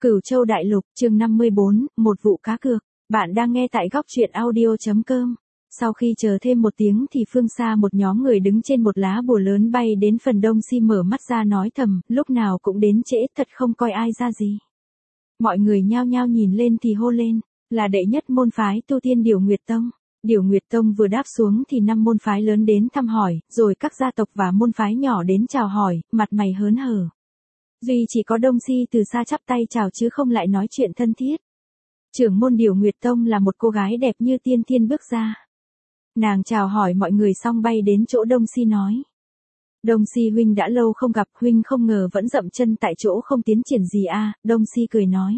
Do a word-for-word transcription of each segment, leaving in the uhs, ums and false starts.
Cửu Châu Đại Lục, chương năm mươi bốn, một vụ cá cược. Bạn đang nghe tại góc truyện audio chấm com. Sau khi chờ thêm một tiếng thì phương xa một nhóm người đứng trên một lá bùa lớn bay đến phần đông. Si mở mắt ra nói thầm, lúc nào cũng đến trễ, thật không coi ai ra gì. Mọi người nhao nhao nhìn lên thì hô lên, là đệ nhất môn phái tu tiên Điểu Nguyệt Tông. Điểu Nguyệt Tông vừa đáp xuống thì năm môn phái lớn đến thăm hỏi, rồi các gia tộc và môn phái nhỏ đến chào hỏi, mặt mày hớn hở. Duy chỉ có Đông Si từ xa chắp tay chào chứ không lại nói chuyện thân thiết. Trưởng môn Điểu Nguyệt Tông là một cô gái đẹp như tiên thiên bước ra. Nàng chào hỏi mọi người xong bay đến chỗ Đông Si nói. Đông Si huynh đã lâu không gặp, huynh không ngờ vẫn dậm chân tại chỗ không tiến triển gì à? Đông Si cười nói.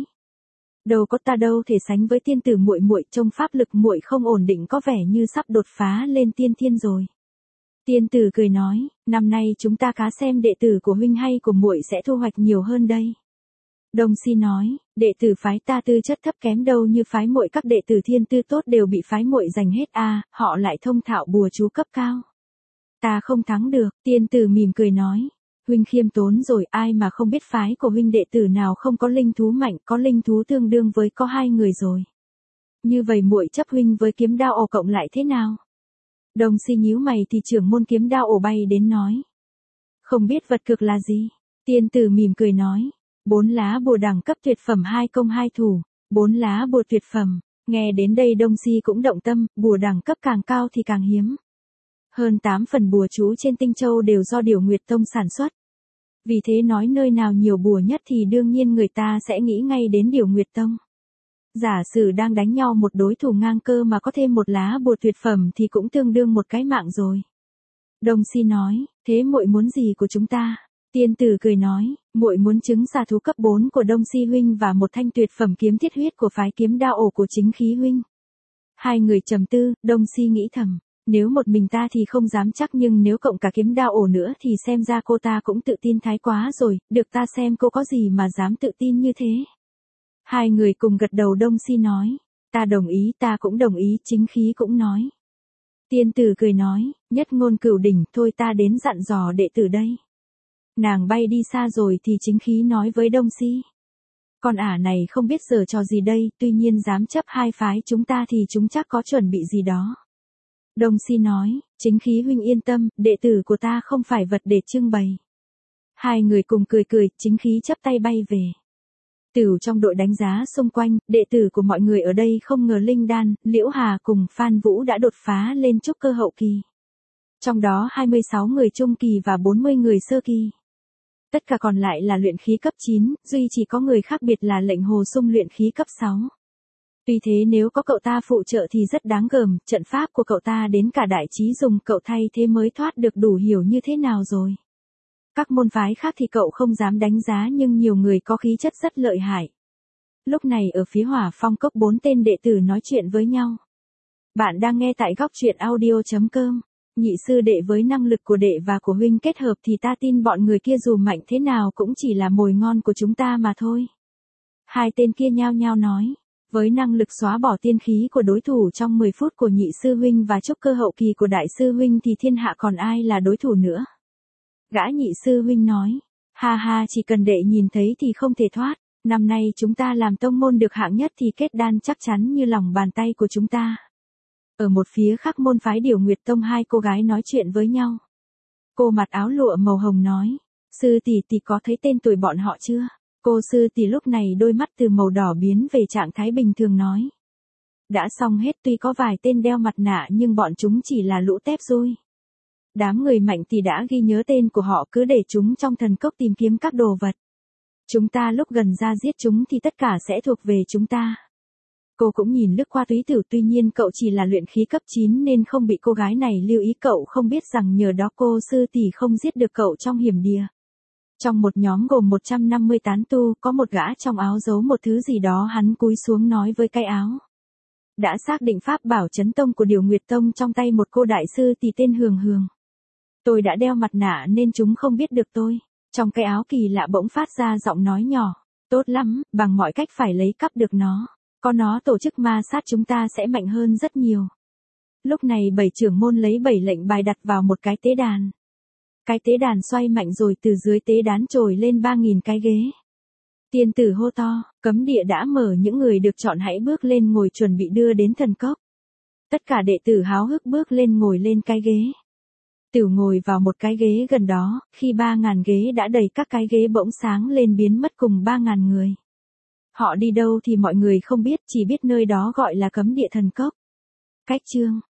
Đâu có, ta đâu thể sánh với tiên tử muội muội, trong pháp lực muội không ổn định, có vẻ như sắp đột phá lên tiên thiên rồi. Tiên tử cười nói, năm nay chúng ta cá xem đệ tử của huynh hay của muội sẽ thu hoạch nhiều hơn đây. Đông Si nói, đệ tử phái ta tư chất thấp kém đâu như phái muội, các đệ tử thiên tư tốt đều bị phái muội giành hết a, à, họ lại thông thạo bùa chú cấp cao. Ta không thắng được. Tiên tử mỉm cười nói, huynh khiêm tốn rồi, ai mà không biết phái của huynh đệ tử nào không có linh thú mạnh, có linh thú tương đương với có hai người rồi. Như vậy muội chấp huynh với kiếm đao ổ cộng lại thế nào? Đông Si nhíu mày thì trưởng môn kiếm đao ổ bay đến nói. Không biết vật cực là gì? Tiên tử mỉm cười nói. Bốn lá bùa đẳng cấp tuyệt phẩm, hai công hai thủ. Bốn lá bùa tuyệt phẩm. Nghe đến đây Đông Si cũng động tâm, bùa đẳng cấp càng cao thì càng hiếm. Hơn tám phần bùa chú trên Tinh Châu đều do Điểu Nguyệt Tông sản xuất. Vì thế nói nơi nào nhiều bùa nhất thì đương nhiên người ta sẽ nghĩ ngay đến Điểu Nguyệt Tông. Giả sử đang đánh nhau một đối thủ ngang cơ mà có thêm một lá bùa tuyệt phẩm thì cũng tương đương một cái mạng rồi. Đông Si nói, thế muội muốn gì của chúng ta? Tiên tử cười nói, muội muốn trứng xà thú cấp bốn của Đông Si huynh và một thanh tuyệt phẩm kiếm thiết huyết của phái kiếm đao ổ của chính khí huynh. Hai người trầm tư, Đông Si nghĩ thầm, nếu một mình ta thì không dám chắc, nhưng nếu cộng cả kiếm đao ổ nữa thì xem ra cô ta cũng tự tin thái quá rồi, được ta xem cô có gì mà dám tự tin như thế. Hai người cùng gật đầu. Đông Si nói, ta đồng ý, ta cũng đồng ý, chính khí cũng nói. Tiên tử cười nói, nhất ngôn cửu đỉnh, thôi ta đến dặn dò đệ tử đây. Nàng bay đi xa rồi thì chính khí nói với Đông Si. Con ả này không biết giở trò gì đây, tuy nhiên dám chấp hai phái chúng ta thì chúng chắc có chuẩn bị gì đó. Đông Si nói, chính khí huynh yên tâm, đệ tử của ta không phải vật để trưng bày. Hai người cùng cười cười, chính khí chấp tay bay về. Tử trong đội đánh giá xung quanh, đệ tử của mọi người ở đây không ngờ Linh Đan, Liễu Hà cùng Phan Vũ đã đột phá lên trúc cơ hậu kỳ. Trong đó hai mươi sáu người trung kỳ và bốn mươi người sơ kỳ. Tất cả còn lại là luyện khí cấp chín, duy chỉ có người khác biệt là lệnh Hồ Sung luyện khí cấp sáu. Tuy thế nếu có cậu ta phụ trợ thì rất đáng gờm, trận pháp của cậu ta đến cả đại trí dùng cậu thay thế mới thoát được, đủ hiểu như thế nào rồi. Các môn phái khác thì cậu không dám đánh giá, nhưng nhiều người có khí chất rất lợi hại. Lúc này ở phía Hỏa Phong Cốc bốn tên đệ tử nói chuyện với nhau. Bạn đang nghe tại góc truyện audio chấm com. Nhị sư đệ với năng lực của đệ và của huynh kết hợp thì ta tin bọn người kia dù mạnh thế nào cũng chỉ là mồi ngon của chúng ta mà thôi. Hai tên kia nhao nhao nói. Với năng lực xóa bỏ tiên khí của đối thủ trong mười phút của nhị sư huynh và trúc cơ hậu kỳ của đại sư huynh thì thiên hạ còn ai là đối thủ nữa. Gã nhị sư huynh nói, ha ha, chỉ cần đệ nhìn thấy thì không thể thoát, năm nay chúng ta làm tông môn được hạng nhất thì kết đan chắc chắn như lòng bàn tay của chúng ta. Ở một phía khác môn phái Điểu Nguyệt Tông, hai cô gái nói chuyện với nhau. Cô mặc áo lụa màu hồng nói, sư tỷ tỷ có thấy tên tuổi bọn họ chưa? Cô sư tỷ lúc này đôi mắt từ màu đỏ biến về trạng thái bình thường nói. Đã xong hết, tuy có vài tên đeo mặt nạ nhưng bọn chúng chỉ là lũ tép rui. Đám người mạnh thì đã ghi nhớ tên của họ, cứ để chúng trong thần cốc tìm kiếm các đồ vật. Chúng ta lúc gần ra giết chúng thì tất cả sẽ thuộc về chúng ta. Cô cũng nhìn lướt qua Túy Tử, tuy nhiên cậu chỉ là luyện khí cấp chín nên không bị cô gái này lưu ý, cậu không biết rằng nhờ đó cô sư tỷ không giết được cậu trong hiểm địa. Trong một nhóm gồm một trăm năm mươi tán tu, có một gã trong áo giấu một thứ gì đó, hắn cúi xuống nói với cái áo. Đã xác định pháp bảo chấn tông của Điểu Nguyệt Tông trong tay một cô đại sư thì tên Hường Hường. Tôi đã đeo mặt nạ nên chúng không biết được tôi. Trong cái áo kỳ lạ bỗng phát ra giọng nói nhỏ. Tốt lắm, bằng mọi cách phải lấy cắp được nó. Có nó tổ chức ma sát chúng ta sẽ mạnh hơn rất nhiều. Lúc này bảy trưởng môn lấy bảy lệnh bài đặt vào một cái tế đàn. Cái tế đàn xoay mạnh rồi từ dưới tế đàn trồi lên ba nghìn cái ghế. Tiên tử hô to, cấm địa đã mở, những người được chọn hãy bước lên ngồi chuẩn bị đưa đến thần cốc. Tất cả đệ tử háo hức bước lên ngồi lên cái ghế. Tiểu ngồi vào một cái ghế gần đó, khi ba ngàn ghế đã đầy, các cái ghế bỗng sáng lên biến mất cùng ba ngàn người. Họ đi đâu thì mọi người không biết, chỉ biết nơi đó gọi là cấm địa thần cốc. Cách chương